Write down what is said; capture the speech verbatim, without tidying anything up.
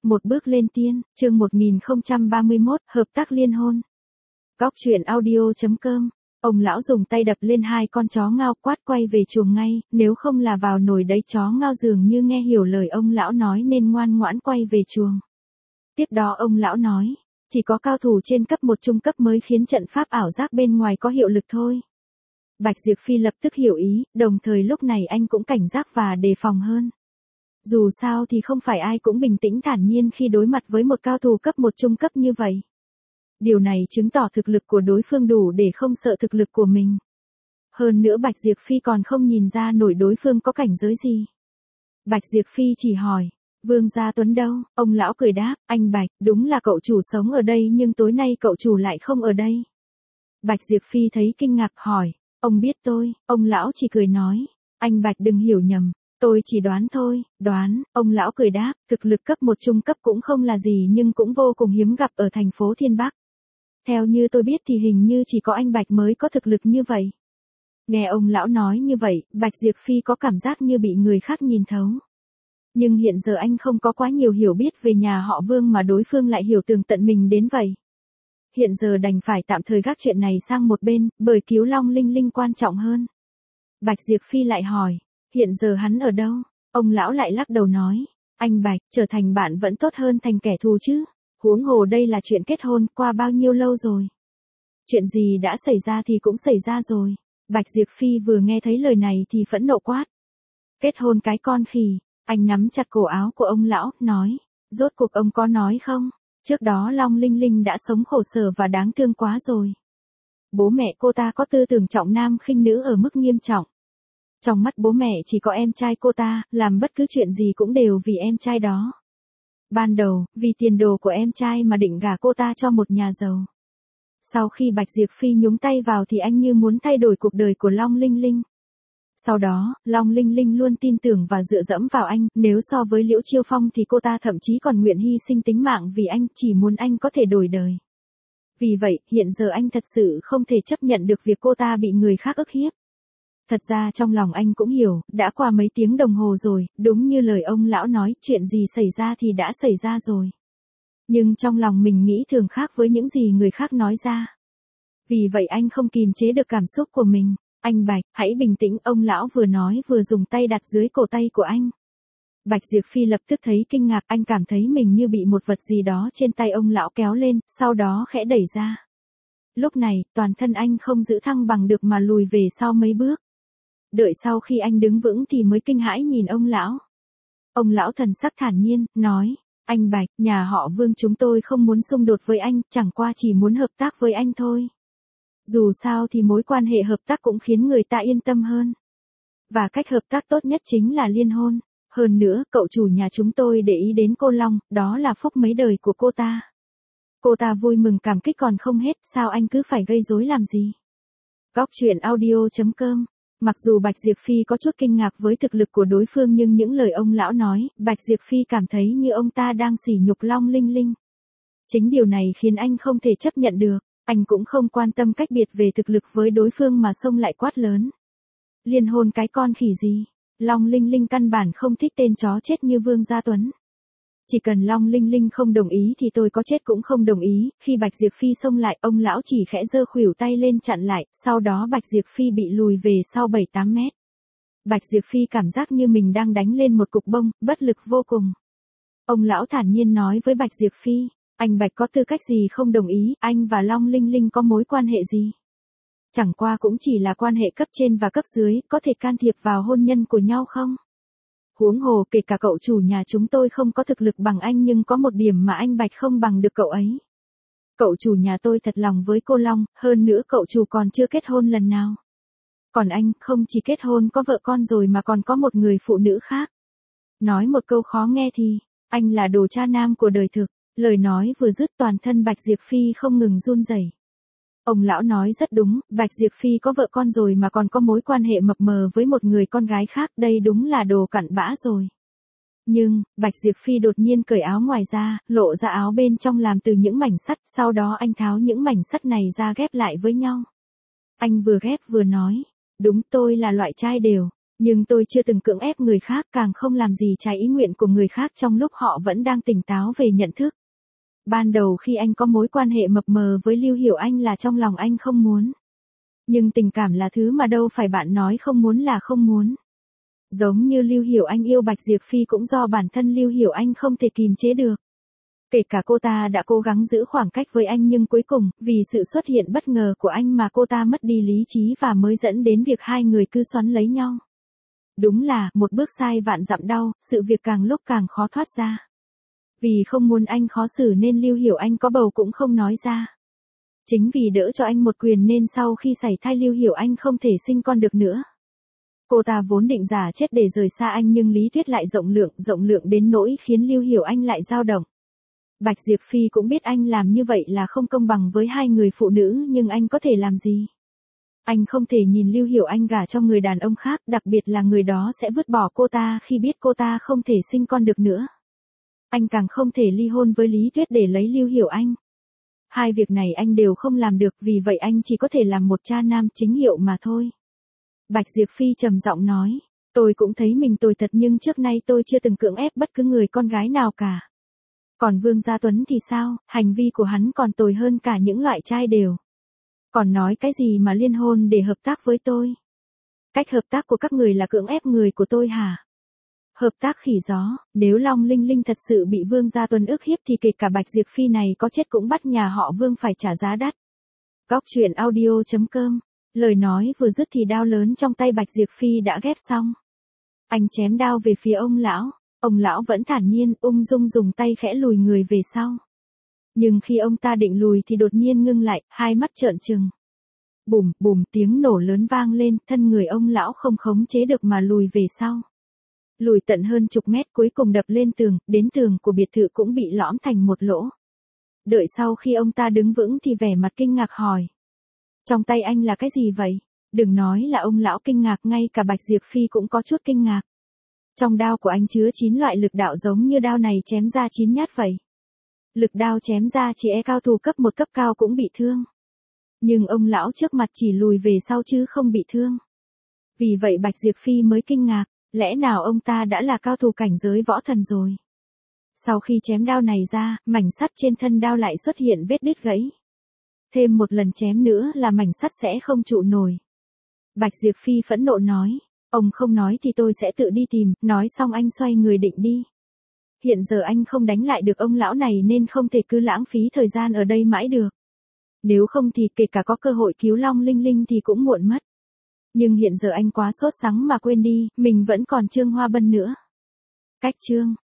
Một bước lên tiên, chương một nghìn không trăm ba mươi mốt, hợp tác liên hôn. Góc truyện audio chấm com. Ông lão dùng tay đập lên hai con chó ngao, quát quay về chuồng ngay, nếu không là vào nồi đấy. Chó ngao dường như nghe hiểu lời ông lão nói nên ngoan ngoãn quay về chuồng. Tiếp đó ông lão nói, chỉ có cao thủ trên cấp một trung cấp mới khiến trận pháp ảo giác bên ngoài có hiệu lực thôi. Bạch Diệp Phi lập tức hiểu ý, đồng thời lúc này anh cũng cảnh giác và đề phòng hơn. Dù sao thì không phải ai cũng bình tĩnh thản nhiên khi đối mặt với một cao thủ cấp một trung cấp như vậy. Điều này chứng tỏ thực lực của đối phương đủ để không sợ thực lực của mình. Hơn nữa Bạch Diệp Phi còn không nhìn ra nổi đối phương có cảnh giới gì. Bạch Diệp Phi chỉ hỏi, Vương Gia Tuấn đâu? Ông lão cười đáp, anh Bạch, đúng là cậu chủ sống ở đây nhưng tối nay cậu chủ lại không ở đây. Bạch Diệp Phi thấy kinh ngạc hỏi, ông biết tôi? Ông lão chỉ cười nói, anh Bạch đừng hiểu nhầm. Tôi chỉ đoán thôi, đoán, ông lão cười đáp, thực lực cấp một trung cấp cũng không là gì nhưng cũng vô cùng hiếm gặp ở thành phố Thiên Bắc. Theo như tôi biết thì hình như chỉ có anh Bạch mới có thực lực như vậy. Nghe ông lão nói như vậy, Bạch Diệp Phi có cảm giác như bị người khác nhìn thấu. Nhưng hiện giờ anh không có quá nhiều hiểu biết về nhà họ Vương mà đối phương lại hiểu tường tận mình đến vậy. Hiện giờ đành phải tạm thời gác chuyện này sang một bên, bởi cứu Long Linh Linh quan trọng hơn. Bạch Diệp Phi lại hỏi, hiện giờ hắn ở đâu? Ông lão lại lắc đầu nói, anh Bạch, trở thành bạn vẫn tốt hơn thành kẻ thù chứ. Huống hồ đây là chuyện kết hôn, qua bao nhiêu lâu rồi. Chuyện gì đã xảy ra thì cũng xảy ra rồi. Bạch Diệp Phi vừa nghe thấy lời này thì phẫn nộ quát. Kết hôn cái con khỉ, anh nắm chặt cổ áo của ông lão, nói, rốt cuộc ông có nói không? Trước đó Long Linh Linh đã sống khổ sở và đáng thương quá rồi. Bố mẹ cô ta có tư tưởng trọng nam khinh nữ ở mức nghiêm trọng. Trong mắt bố mẹ chỉ có em trai cô ta, làm bất cứ chuyện gì cũng đều vì em trai đó. Ban đầu, vì tiền đồ của em trai mà định gả cô ta cho một nhà giàu. Sau khi Bạch Diệp Phi nhúng tay vào thì anh như muốn thay đổi cuộc đời của Long Linh Linh. Sau đó, Long Linh Linh luôn tin tưởng và dựa dẫm vào anh, nếu so với Liễu Chiêu Phong thì cô ta thậm chí còn nguyện hy sinh tính mạng vì anh, chỉ muốn anh có thể đổi đời. Vì vậy, hiện giờ anh thật sự không thể chấp nhận được việc cô ta bị người khác ức hiếp. Thật ra trong lòng anh cũng hiểu, đã qua mấy tiếng đồng hồ rồi, đúng như lời ông lão nói, chuyện gì xảy ra thì đã xảy ra rồi. Nhưng trong lòng mình nghĩ thường khác với những gì người khác nói ra. Vì vậy anh không kìm chế được cảm xúc của mình. Anh Bạch, hãy bình tĩnh, ông lão vừa nói vừa dùng tay đặt dưới cổ tay của anh. Bạch Diệp Phi lập tức thấy kinh ngạc, anh cảm thấy mình như bị một vật gì đó trên tay ông lão kéo lên, sau đó khẽ đẩy ra. Lúc này, toàn thân anh không giữ thăng bằng được mà lùi về sau mấy bước. Đợi sau khi anh đứng vững thì mới kinh hãi nhìn ông lão. Ông lão thần sắc thản nhiên, nói, anh Bạch, nhà họ Vương chúng tôi không muốn xung đột với anh, chẳng qua chỉ muốn hợp tác với anh thôi. Dù sao thì mối quan hệ hợp tác cũng khiến người ta yên tâm hơn. Và cách hợp tác tốt nhất chính là liên hôn. Hơn nữa, cậu chủ nhà chúng tôi để ý đến cô Long, đó là phúc mấy đời của cô ta. Cô ta vui mừng cảm kích còn không hết, sao anh cứ phải gây rối làm gì? Góc truyện audio chấm com. Mặc dù Bạch Diệp Phi có chút kinh ngạc với thực lực của đối phương nhưng những lời ông lão nói, Bạch Diệp Phi cảm thấy như ông ta đang sỉ nhục Long Linh Linh. Chính điều này khiến anh không thể chấp nhận được, anh cũng không quan tâm cách biệt về thực lực với đối phương mà xông lại quát lớn. Liên hôn cái con khỉ gì? Long Linh Linh căn bản không thích tên chó chết như Vương Gia Tuấn. Chỉ cần Long Linh Linh không đồng ý thì tôi có chết cũng không đồng ý. Khi Bạch Diệp Phi xông lại, ông lão chỉ khẽ giơ khuỷu tay lên chặn lại, sau đó Bạch Diệp Phi bị lùi về sau bảy tám mét. Bạch Diệp Phi cảm giác như mình đang đánh lên một cục bông, bất lực vô cùng. Ông lão thản nhiên nói với Bạch Diệp Phi, anh Bạch có tư cách gì không đồng ý, anh và Long Linh Linh có mối quan hệ gì? Chẳng qua cũng chỉ là quan hệ cấp trên và cấp dưới, có thể can thiệp vào hôn nhân của nhau không? Huống hồ kể cả cậu chủ nhà chúng tôi không có thực lực bằng anh nhưng có một điểm mà anh Bạch không bằng được cậu ấy. Cậu chủ nhà tôi thật lòng với cô Long, hơn nữa cậu chủ còn chưa kết hôn lần nào. Còn anh không chỉ kết hôn có vợ con rồi mà còn có một người phụ nữ khác. Nói một câu khó nghe thì, anh là đồ cha nam của đời thực. Lời nói vừa dứt toàn thân Bạch Diệp Phi không ngừng run rẩy. Ông lão nói rất đúng, Bạch Diệp Phi có vợ con rồi mà còn có mối quan hệ mập mờ với một người con gái khác, đây đúng là đồ cặn bã rồi. Nhưng, Bạch Diệp Phi đột nhiên cởi áo ngoài ra, lộ ra áo bên trong làm từ những mảnh sắt, sau đó anh tháo những mảnh sắt này ra ghép lại với nhau. Anh vừa ghép vừa nói, đúng tôi là loại trai đều. Nhưng tôi chưa từng cưỡng ép người khác, càng không làm gì trái ý nguyện của người khác trong lúc họ vẫn đang tỉnh táo về nhận thức. Ban đầu khi anh có mối quan hệ mập mờ với Lưu Hiểu Anh là trong lòng anh không muốn. Nhưng tình cảm là thứ mà đâu phải bạn nói không muốn là không muốn. Giống như Lưu Hiểu Anh yêu Bạch Diệp Phi cũng do bản thân Lưu Hiểu Anh không thể kìm chế được. Kể cả cô ta đã cố gắng giữ khoảng cách với anh nhưng cuối cùng, vì sự xuất hiện bất ngờ của anh mà cô ta mất đi lý trí và mới dẫn đến việc hai người cứ xoắn lấy nhau. Đúng là, một bước sai vạn dặm đau, sự việc càng lúc càng khó thoát ra. Vì không muốn anh khó xử nên Lưu Hiểu Anh có bầu cũng không nói ra. Chính vì đỡ cho anh một quyền nên sau khi sảy thai Lưu Hiểu Anh không thể sinh con được nữa. Cô ta vốn định giả chết để rời xa anh nhưng lý thuyết lại rộng lượng, rộng lượng đến nỗi khiến Lưu Hiểu Anh lại dao động. Bạch Diệp Phi cũng biết anh làm như vậy là không công bằng với hai người phụ nữ nhưng anh có thể làm gì? Anh không thể nhìn Lưu Hiểu Anh gả cho người đàn ông khác, đặc biệt là người đó sẽ vứt bỏ cô ta khi biết cô ta không thể sinh con được nữa. Anh càng không thể ly hôn với Lý Tuyết để lấy Lưu Hiểu Anh. Hai việc này anh đều không làm được, vì vậy anh chỉ có thể làm một cha nam chính hiệu mà thôi. Bạch Diệp Phi trầm giọng nói, tôi cũng thấy mình tồi thật nhưng trước nay tôi chưa từng cưỡng ép bất cứ người con gái nào cả. Còn Vương Gia Tuấn thì sao, hành vi của hắn còn tồi hơn cả những loại trai đều. Còn nói cái gì mà liên hôn để hợp tác với tôi? Cách hợp tác của các người là cưỡng ép người của tôi hả? Hợp tác khỉ gió, nếu Long Linh Linh thật sự bị Vương Gia Tuấn ức hiếp thì kể cả Bạch Diệp Phi này có chết cũng bắt nhà họ Vương phải trả giá đắt. Góc truyện audio chấm com. Lời nói vừa dứt thì đao lớn trong tay Bạch Diệp Phi đã ghép xong. Anh chém đao về phía ông lão. Ông lão vẫn thản nhiên, ung dung dùng tay khẽ lùi người về sau. Nhưng khi ông ta định lùi thì đột nhiên ngưng lại, hai mắt trợn trừng. Bùm, bùm, tiếng nổ lớn vang lên, thân người ông lão không khống chế được mà lùi về sau. Lùi tận hơn chục mét cuối cùng đập lên tường, đến tường của biệt thự cũng bị lõm thành một lỗ. Đợi sau khi ông ta đứng vững thì vẻ mặt kinh ngạc hỏi. Trong tay anh là cái gì vậy? Đừng nói là ông lão kinh ngạc, ngay cả Bạch Diệp Phi cũng có chút kinh ngạc. Trong đao của anh chứa chín loại lực đạo giống như đao này chém ra chín nhát vậy. Lực đao chém ra chỉ e cao thủ cấp một cấp cao cũng bị thương. Nhưng ông lão trước mặt chỉ lùi về sau chứ không bị thương. Vì vậy Bạch Diệp Phi mới kinh ngạc, lẽ nào ông ta đã là cao thủ cảnh giới võ thần rồi. Sau khi chém đao này ra, mảnh sắt trên thân đao lại xuất hiện vết đứt gãy. Thêm một lần chém nữa là mảnh sắt sẽ không trụ nổi. Bạch Diệp Phi phẫn nộ nói, ông không nói thì tôi sẽ tự đi tìm, nói xong anh xoay người định đi. Hiện giờ anh không đánh lại được ông lão này nên không thể cứ lãng phí thời gian ở đây mãi được. Nếu không thì kể cả có cơ hội cứu Long Linh Linh thì cũng muộn mất. Nhưng hiện giờ anh quá sốt sắng mà quên đi, mình vẫn còn Trương Hoa Bân nữa. Cách chương